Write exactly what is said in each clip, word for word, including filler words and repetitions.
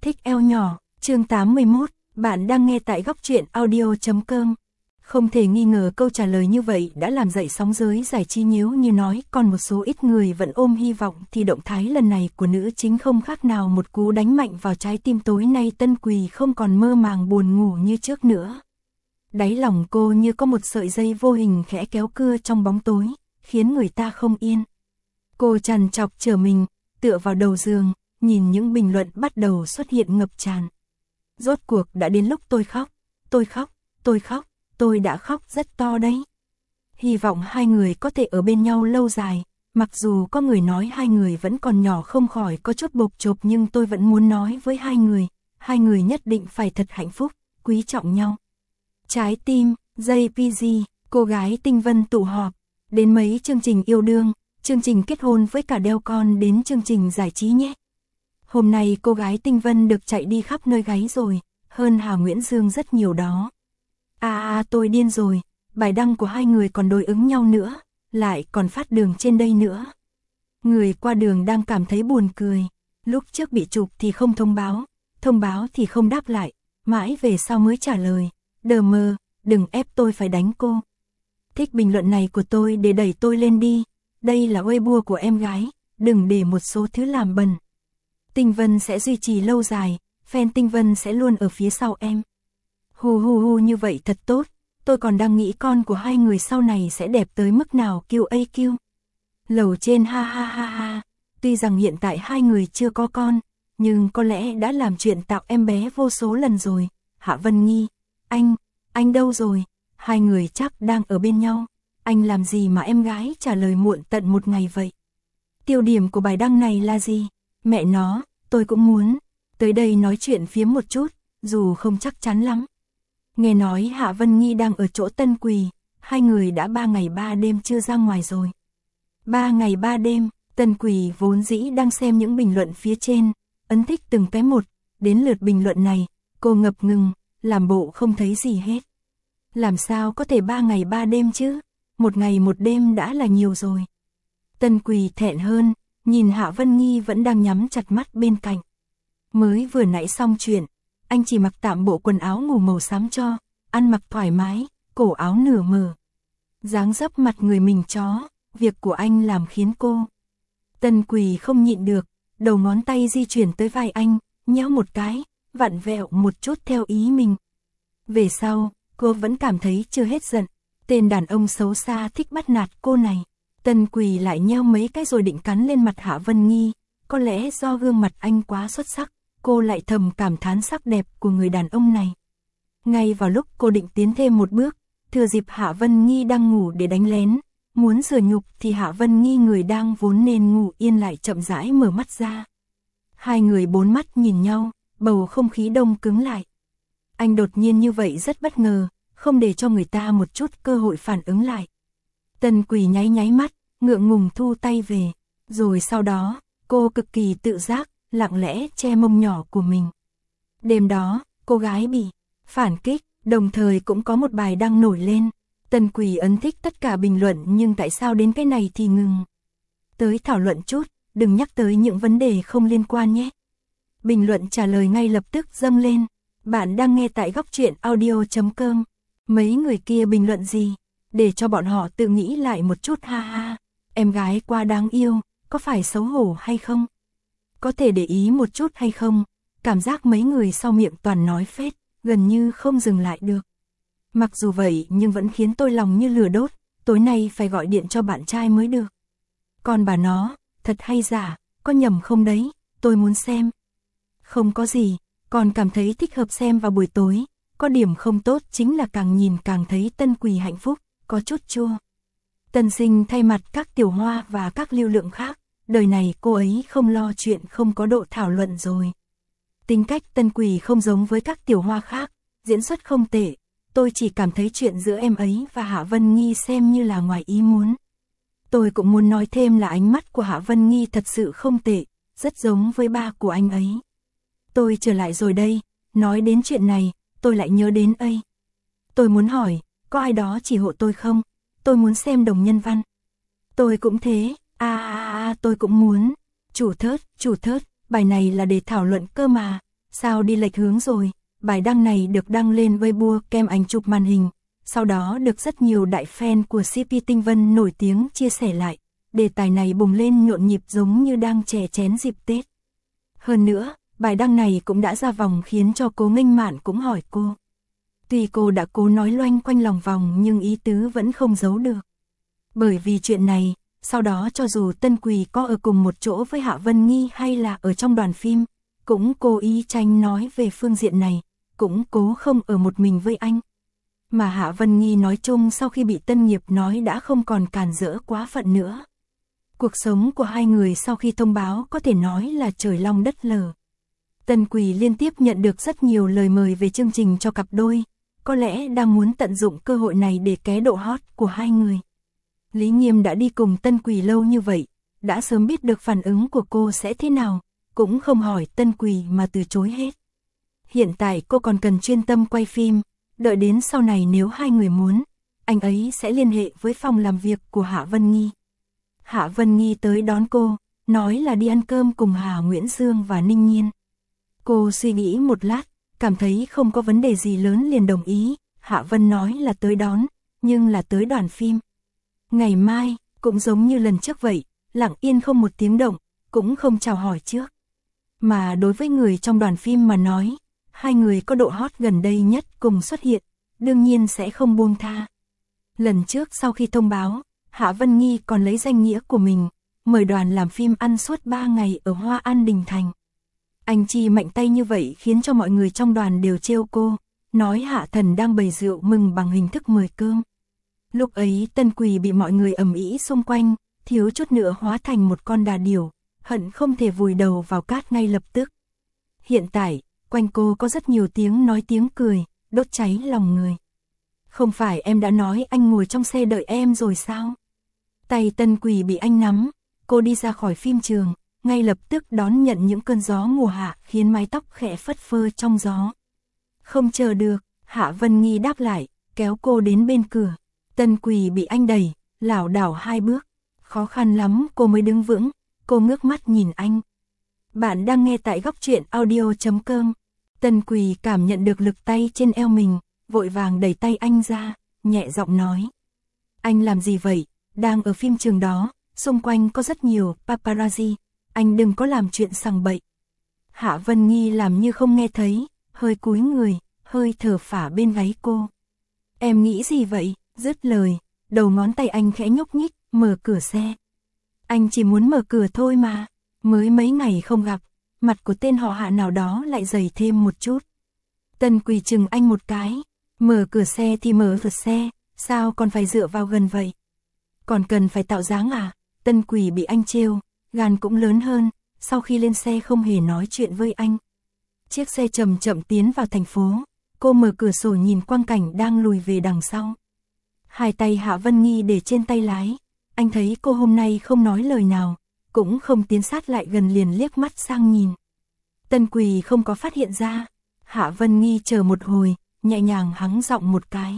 Thích eo nhỏ, chương tám mươi mốt, bạn đang nghe tại góc truyện audio chấm com. Không thể nghi ngờ câu trả lời như vậy đã làm dậy sóng giới giải trí nhếu như nói, còn một số ít người vẫn ôm hy vọng thì động thái lần này của nữ chính không khác nào một cú đánh mạnh vào trái tim. Tối nay Tân Quỳ không còn mơ màng buồn ngủ như trước nữa. Đáy lòng cô như có một sợi dây vô hình khẽ kéo cưa trong bóng tối, khiến người ta không yên. Cô trằn trọc trở mình, tựa vào đầu giường, nhìn những bình luận bắt đầu xuất hiện ngập tràn. Rốt cuộc đã đến lúc tôi khóc, tôi khóc, tôi khóc, tôi đã khóc rất to đấy. Hy vọng hai người có thể ở bên nhau lâu dài, mặc dù có người nói hai người vẫn còn nhỏ không khỏi có chút bộp chộp, nhưng tôi vẫn muốn nói với hai người, hai người nhất định phải thật hạnh phúc, quý trọng nhau. Trái tim, gi pê giê, cô gái Tinh Vân tụ họp, đến mấy chương trình yêu đương, chương trình kết hôn với cả đeo con đến chương trình giải trí nhé. Hôm nay cô gái Tinh Vân được chạy đi khắp nơi gáy rồi, hơn Hà Nguyễn Dương rất nhiều đó. À à tôi điên rồi, bài đăng của hai người còn đối ứng nhau nữa, lại còn phát đường trên đây nữa. Người qua đường đang cảm thấy buồn cười, lúc trước bị chụp thì không thông báo, thông báo thì không đáp lại, mãi về sau mới trả lời, đờ mờ, đừng ép tôi phải đánh cô. Thích bình luận này của tôi để đẩy tôi lên đi, đây là Weibo của em gái, đừng để một số thứ làm bẩn. Tinh Vân sẽ duy trì lâu dài, fan Tinh Vân sẽ luôn ở phía sau em. Hù hù hù, như vậy thật tốt, tôi còn đang nghĩ con của hai người sau này sẽ đẹp tới mức nào. Kiu a kiu. Lầu trên ha ha ha ha, tuy rằng hiện tại hai người chưa có con, nhưng có lẽ đã làm chuyện tạo em bé vô số lần rồi. Hạ Vân Nghi, anh, anh đâu rồi? Hai người chắc đang ở bên nhau, anh làm gì mà em gái trả lời muộn tận một ngày vậy? Tiêu điểm của bài đăng này là gì? Mẹ nó, tôi cũng muốn tới đây nói chuyện phiếm một chút, dù không chắc chắn lắm. Nghe nói Hạ Vân Nghi đang ở chỗ Tân Quỳ, hai người đã ba ngày ba đêm chưa ra ngoài rồi. Ba ngày ba đêm, Tân Quỳ vốn dĩ đang xem những bình luận phía trên, ấn thích từng cái một, đến lượt bình luận này, cô ngập ngừng, làm bộ không thấy gì hết. Làm sao có thể ba ngày ba đêm chứ, một ngày một đêm đã là nhiều rồi. Tân Quỳ thẹn hơn, nhìn Hạ Vân Nghi vẫn đang nhắm chặt mắt bên cạnh. Mới vừa nãy xong chuyện, anh chỉ mặc tạm bộ quần áo ngủ màu xám cho, ăn mặc thoải mái, cổ áo nửa mở. Dáng dấp mặt người mình chó, việc của anh làm khiến cô. Tân Quỳ không nhịn được, đầu ngón tay di chuyển tới vai anh, nhéo một cái, vặn vẹo một chút theo ý mình. Về sau, cô vẫn cảm thấy chưa hết giận, tên đàn ông xấu xa thích bắt nạt cô này. Tân Quỳ lại nheo mấy cái rồi định cắn lên mặt Hạ Vân Nghi, có lẽ do gương mặt anh quá xuất sắc, cô lại thầm cảm thán sắc đẹp của người đàn ông này. Ngay vào lúc cô định tiến thêm một bước, thừa dịp Hạ Vân Nghi đang ngủ để đánh lén, muốn rửa nhục thì Hạ Vân Nghi người đang vốn nên ngủ yên lại chậm rãi mở mắt ra. Hai người bốn mắt nhìn nhau, bầu không khí đông cứng lại. Anh đột nhiên như vậy rất bất ngờ, không để cho người ta một chút cơ hội phản ứng lại. Tân Quỳ nháy nháy mắt, ngượng ngùng thu tay về, rồi sau đó, cô cực kỳ tự giác, lặng lẽ che mông nhỏ của mình. Đêm đó, cô gái bị phản kích, đồng thời cũng có một bài đăng nổi lên. Tân Quỳ ấn thích tất cả bình luận, nhưng tại sao đến cái này thì ngừng? Tới thảo luận chút, đừng nhắc tới những vấn đề không liên quan nhé. Bình luận trả lời ngay lập tức dâng lên. Bạn đang nghe tại góc truyện audio chấm com. Mấy người kia bình luận gì? Để cho bọn họ tự nghĩ lại một chút, ha ha. Em gái quá đáng yêu, có phải xấu hổ hay không? Có thể để ý một chút hay không? Cảm giác mấy người sau miệng toàn nói phết, gần như không dừng lại được. Mặc dù vậy nhưng vẫn khiến tôi lòng như lửa đốt, tối nay phải gọi điện cho bạn trai mới được. Còn bà nó, thật hay giả, có nhầm không đấy, tôi muốn xem. Không có gì, còn cảm thấy thích hợp xem vào buổi tối, có điểm không tốt chính là càng nhìn càng thấy Tân Quỳ hạnh phúc, có chút chua. Tân Sinh thay mặt các tiểu hoa và các lưu lượng khác, đời này cô ấy không lo chuyện không có độ thảo luận rồi. Tính cách Tân Quỳ không giống với các tiểu hoa khác, diễn xuất không tệ, tôi chỉ cảm thấy chuyện giữa em ấy và Hạ Vân Nghi xem như là ngoài ý muốn. Tôi cũng muốn nói thêm là ánh mắt của Hạ Vân Nghi thật sự không tệ, rất giống với ba của anh ấy. Tôi trở lại rồi đây, nói đến chuyện này, tôi lại nhớ đến ấy. Tôi muốn hỏi, có ai đó chỉ hộ tôi không? Tôi muốn xem Đồng Nhân Văn. Tôi cũng thế, a a a tôi cũng muốn. Chủ thớt, chủ thớt, bài này là để thảo luận cơ mà. sao đi lệch hướng rồi, bài đăng này được đăng lên Weibo kèm ảnh chụp màn hình, sau đó được rất nhiều đại fan của xê pê Tinh Vân nổi tiếng chia sẻ lại, đề tài này bùng lên nhộn nhịp giống như đang chè chén dịp Tết. Hơn nữa, bài đăng này cũng đã ra vòng khiến cho Cố Nghênh Mạn cũng hỏi cô. Tuy cô đã cố nói loanh quanh lòng vòng nhưng ý tứ vẫn không giấu được. Bởi vì chuyện này, sau đó cho dù Tân Quỳ có ở cùng một chỗ với Hạ Vân Nghi hay là ở trong đoàn phim, cũng cố ý tránh nói về phương diện này, cũng cố không ở một mình với anh. Mà Hạ Vân Nghi nói chung sau khi bị Tân Nghiệp nói đã không còn càn rỡ quá phận nữa. Cuộc sống của hai người sau khi thông báo có thể nói là trời long đất lở. Tân Quỳ liên tiếp nhận được rất nhiều lời mời về chương trình cho cặp đôi, có lẽ đang muốn tận dụng cơ hội này để ké độ hot của hai người. Lý Nghiêm đã đi cùng Tân Quỳ lâu như vậy, đã sớm biết được phản ứng của cô sẽ thế nào, cũng không hỏi Tân Quỳ mà từ chối hết. Hiện tại cô còn cần chuyên tâm quay phim, đợi đến sau này nếu hai người muốn, anh ấy sẽ liên hệ với phòng làm việc của Hạ Vân Nghi. Hạ Vân Nghi tới đón cô, nói là đi ăn cơm cùng Hà Nguyễn Dương và Ninh Nhiên. Cô suy nghĩ một lát, cảm thấy không có vấn đề gì lớn liền đồng ý. Hạ Vân nói là tới đón, nhưng là tới đoàn phim. Ngày mai, cũng giống như lần trước vậy, lặng yên không một tiếng động, cũng không chào hỏi trước. Mà đối với người trong đoàn phim mà nói, hai người có độ hot gần đây nhất cùng xuất hiện, đương nhiên sẽ không buông tha. Lần trước sau khi thông báo, Hạ Vân Nghi còn lấy danh nghĩa của mình, mời đoàn làm phim ăn suốt ba ngày ở Hoa An Đình Thành. Anh chi mạnh tay như vậy khiến cho mọi người trong đoàn đều trêu cô, nói Hạ Thần đang bày rượu mừng bằng hình thức mời cơm. Lúc ấy Tân Quỳ bị mọi người ầm ĩ xung quanh, thiếu chút nữa hóa thành một con đà điểu, hận không thể vùi đầu vào cát ngay lập tức. Hiện tại, quanh cô có rất nhiều tiếng nói tiếng cười, đốt cháy lòng người. Không phải em đã nói anh ngồi trong xe đợi em rồi sao? Tay Tân Quỳ bị anh nắm, cô đi ra khỏi phim trường, ngay lập tức đón nhận những cơn gió mùa hạ khiến mái tóc khẽ phất phơ trong gió. Không chờ được, Hạ Vân Nghi đáp lại, kéo cô đến bên cửa. Tân Quỳ bị anh đẩy, lảo đảo hai bước. Khó khăn lắm cô mới đứng vững, cô ngước mắt nhìn anh. Bạn đang nghe tại góc truyện audio chấm com. Tân Quỳ cảm nhận được lực tay trên eo mình, vội vàng đẩy tay anh ra, nhẹ giọng nói. Anh làm gì vậy? Đang ở phim trường đó, xung quanh có rất nhiều paparazzi, anh đừng có làm chuyện sằng bậy. Hạ Vân Nghi làm như không nghe thấy, hơi cúi người, hơi thở phả bên gáy cô. Em nghĩ gì vậy? Dứt lời, đầu ngón tay anh khẽ nhúc nhích, mở cửa xe. Anh chỉ muốn mở cửa thôi mà, mới mấy ngày không gặp, mặt của tên họ Hạ nào đó lại dày thêm một chút. Tân Quỳ chừng anh một cái, mở cửa xe thì mở cửa xe, sao còn phải dựa vào gần vậy? Còn cần phải tạo dáng à? Tân Quỳ bị anh trêu, gan cũng lớn hơn, sau khi lên xe không hề nói chuyện với anh. Chiếc xe chậm chậm tiến vào thành phố, cô mở cửa sổ nhìn quang cảnh đang lùi về đằng sau. Hai tay Hạ Vân Nghi để trên tay lái, anh thấy cô hôm nay không nói lời nào, cũng không tiến sát lại gần liền liếc mắt sang nhìn. Tân Quỳ không có phát hiện ra, Hạ Vân Nghi chờ một hồi, nhẹ nhàng hắng giọng một cái.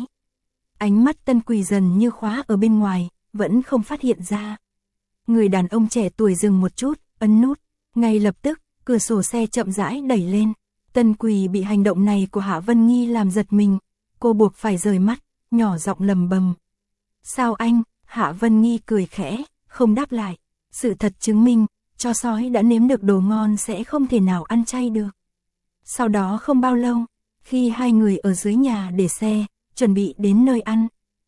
Ánh mắt Tân Quỳ dần như khóa ở bên ngoài, vẫn không phát hiện ra. Người đàn ông trẻ tuổi dừng một chút, ấn nút, ngay lập tức, cửa sổ xe chậm rãi đẩy lên. Tân Quỳ bị hành động này của Hạ Vân Nghi làm giật mình, cô buộc phải rời mắt, nhỏ giọng lầm bầm. Sao anh? Hạ Vân Nghi cười khẽ, không đáp lại. Sự thật chứng minh, chó sói đã nếm được đồ ngon sẽ không thể nào ăn chay được. Sau đó không bao lâu, khi hai người ở dưới nhà để xe, chuẩn bị đến nơi ăn,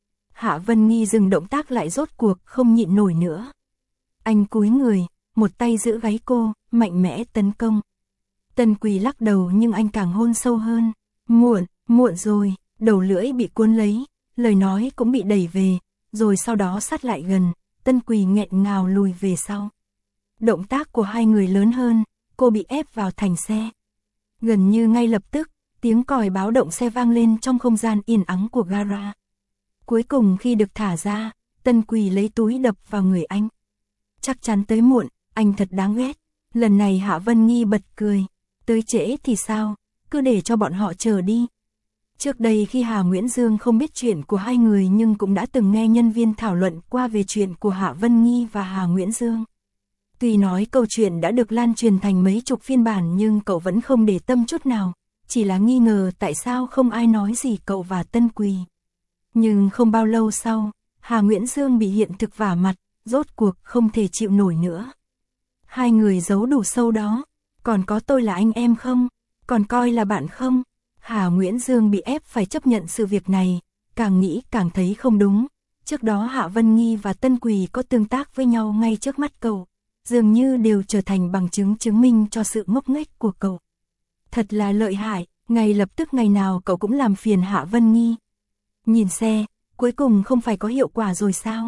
Hạ Vân Nghi dừng động tác lại rốt cuộc không nhịn nổi nữa. Anh cúi người, một tay giữ gáy cô, mạnh mẽ tấn công. Tân Quỳ lắc đầu nhưng anh càng hôn sâu hơn. Muộn, muộn rồi, đầu lưỡi bị cuốn lấy, lời nói cũng bị đẩy về, rồi sau đó sát lại gần, Tân Quỳ nghẹn ngào lùi về sau. Động tác của hai người lớn hơn, cô bị ép vào thành xe. Gần như ngay lập tức, tiếng còi báo động xe vang lên trong không gian yên ắng của gara. Cuối cùng khi được thả ra, Tân Quỳ lấy túi đập vào người anh. Chắc chắn tới muộn, anh thật đáng ghét. Lần này Hạ Vân Nghi bật cười. Tới trễ thì sao, cứ để cho bọn họ chờ đi. Trước đây khi Hà Nguyễn Dương không biết chuyện của hai người nhưng cũng đã từng nghe nhân viên thảo luận qua về chuyện của Hạ Vân Nghi và Hà Nguyễn Dương. Tuy nói câu chuyện đã được lan truyền thành mấy chục phiên bản nhưng cậu vẫn không để tâm chút nào, chỉ là nghi ngờ tại sao không ai nói gì cậu và Tân Quỳ. Nhưng không bao lâu sau, Hà Nguyễn Dương bị hiện thực vả mặt, rốt cuộc không thể chịu nổi nữa. Hai người giấu đủ sâu đó, còn có tôi là anh em không? Còn coi là bạn không? Hà Nguyễn Dương bị ép phải chấp nhận sự việc này, càng nghĩ càng thấy không đúng. Trước đó Hạ Vân Nghi và Tân Quỳ có tương tác với nhau ngay trước mắt cậu, dường như đều trở thành bằng chứng chứng minh cho sự ngốc nghếch của cậu. Thật là lợi hại, ngay lập tức ngày nào cậu cũng làm phiền Hạ Vân Nghi. Nhìn xe, cuối cùng không phải có hiệu quả rồi sao?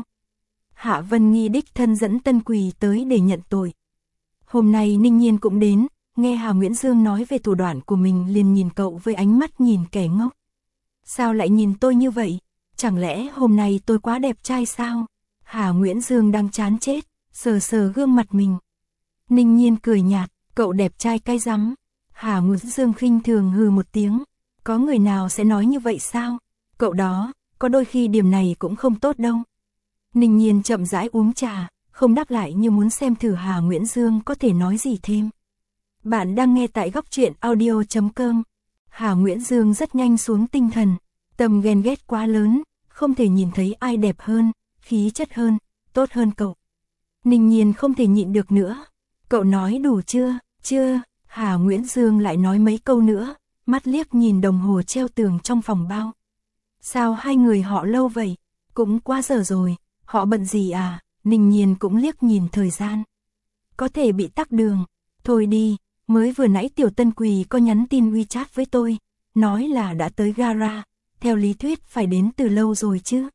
Hạ Vân Nghi đích thân dẫn Tân Quỳ tới để nhận tội. Hôm nay Ninh Nhiên cũng đến, nghe Hà Nguyễn Dương nói về thủ đoạn của mình liền nhìn cậu với ánh mắt nhìn kẻ ngốc. Sao lại nhìn tôi như vậy? Chẳng lẽ hôm nay tôi quá đẹp trai sao? Hà Nguyễn Dương đang chán chết, sờ sờ gương mặt mình. Ninh Nhiên cười nhạt, cậu đẹp trai cay rắm. Hà Nguyễn Dương khinh thường hừ một tiếng. Có người nào sẽ nói như vậy sao? Cậu đó, có đôi khi điểm này cũng không tốt đâu. Ninh Nhiên chậm rãi uống trà, không đáp lại như muốn xem thử Hà Nguyễn Dương có thể nói gì thêm. Bạn đang nghe tại góc truyện audio chấm com. Hà Nguyễn Dương rất nhanh xuống tinh thần. Tầm ghen ghét quá lớn, không thể nhìn thấy ai đẹp hơn, khí chất hơn, tốt hơn cậu. Ninh Nhiên không thể nhịn được nữa. Cậu nói đủ chưa? Chưa. Hà Nguyễn Dương lại nói mấy câu nữa, mắt liếc nhìn đồng hồ treo tường trong phòng bao. Sao hai người họ lâu vậy? Cũng quá giờ rồi, họ bận gì à? Ninh Nhiên cũng liếc nhìn thời gian. Có thể bị tắc đường. Thôi đi, mới vừa nãy Tiểu Tân Quỳ có nhắn tin WeChat với tôi, nói là đã tới gara, theo lý thuyết phải đến từ lâu rồi chứ.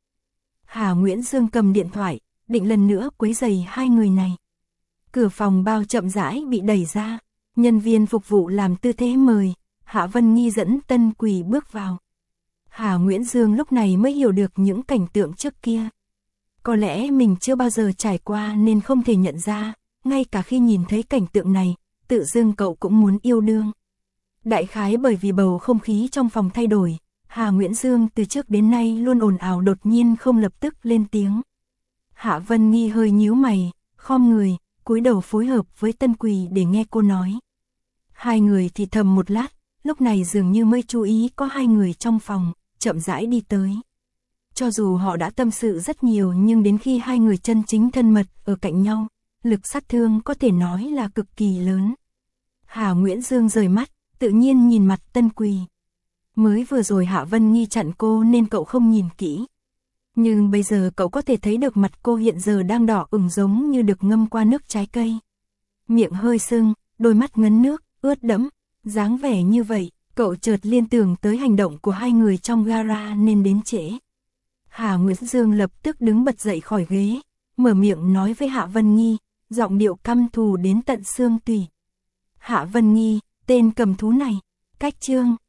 Hà Nguyễn Dương cầm điện thoại, định lần nữa quấy rầy hai người này. Cửa phòng bao chậm rãi bị đẩy ra, nhân viên phục vụ làm tư thế mời, Hạ Vân Nghi dẫn Tân Quỳ bước vào. Hà Nguyễn Dương lúc này mới hiểu được những cảnh tượng trước kia. Có lẽ mình chưa bao giờ trải qua nên không thể nhận ra, ngay cả khi nhìn thấy cảnh tượng này, tự dưng cậu cũng muốn yêu đương. Đại khái bởi vì bầu không khí trong phòng thay đổi, Hà Nguyễn Dương từ trước đến nay luôn ồn ào đột nhiên không lập tức lên tiếng. Hạ Vân Nghi hơi nhíu mày, khom người, cúi đầu phối hợp với Tân Quỳ để nghe cô nói. Hai người thì thầm một lát, lúc này dường như mới chú ý có hai người trong phòng, chậm rãi đi tới. Cho dù họ đã tâm sự rất nhiều nhưng đến khi hai người chân chính thân mật ở cạnh nhau, lực sát thương có thể nói là cực kỳ lớn. Hà Nguyễn Dương rời mắt, tự nhiên nhìn mặt Tân Quỳ. Mới vừa rồi Hạ Vân Nghi chặn cô nên cậu không nhìn kỹ. Nhưng bây giờ cậu có thể thấy được mặt cô hiện giờ đang đỏ ửng giống như được ngâm qua nước trái cây. Miệng hơi sưng, đôi mắt ngấn nước, ướt đẫm, dáng vẻ như vậy, cậu chợt liên tưởng tới hành động của hai người trong gara nên đến trễ. Hà Nguyễn Dương lập tức đứng bật dậy khỏi ghế, mở miệng nói với Hạ Vân Nghi, giọng điệu căm thù đến tận xương tủy. Hạ Vân Nghi, tên cầm thú này, cách chương.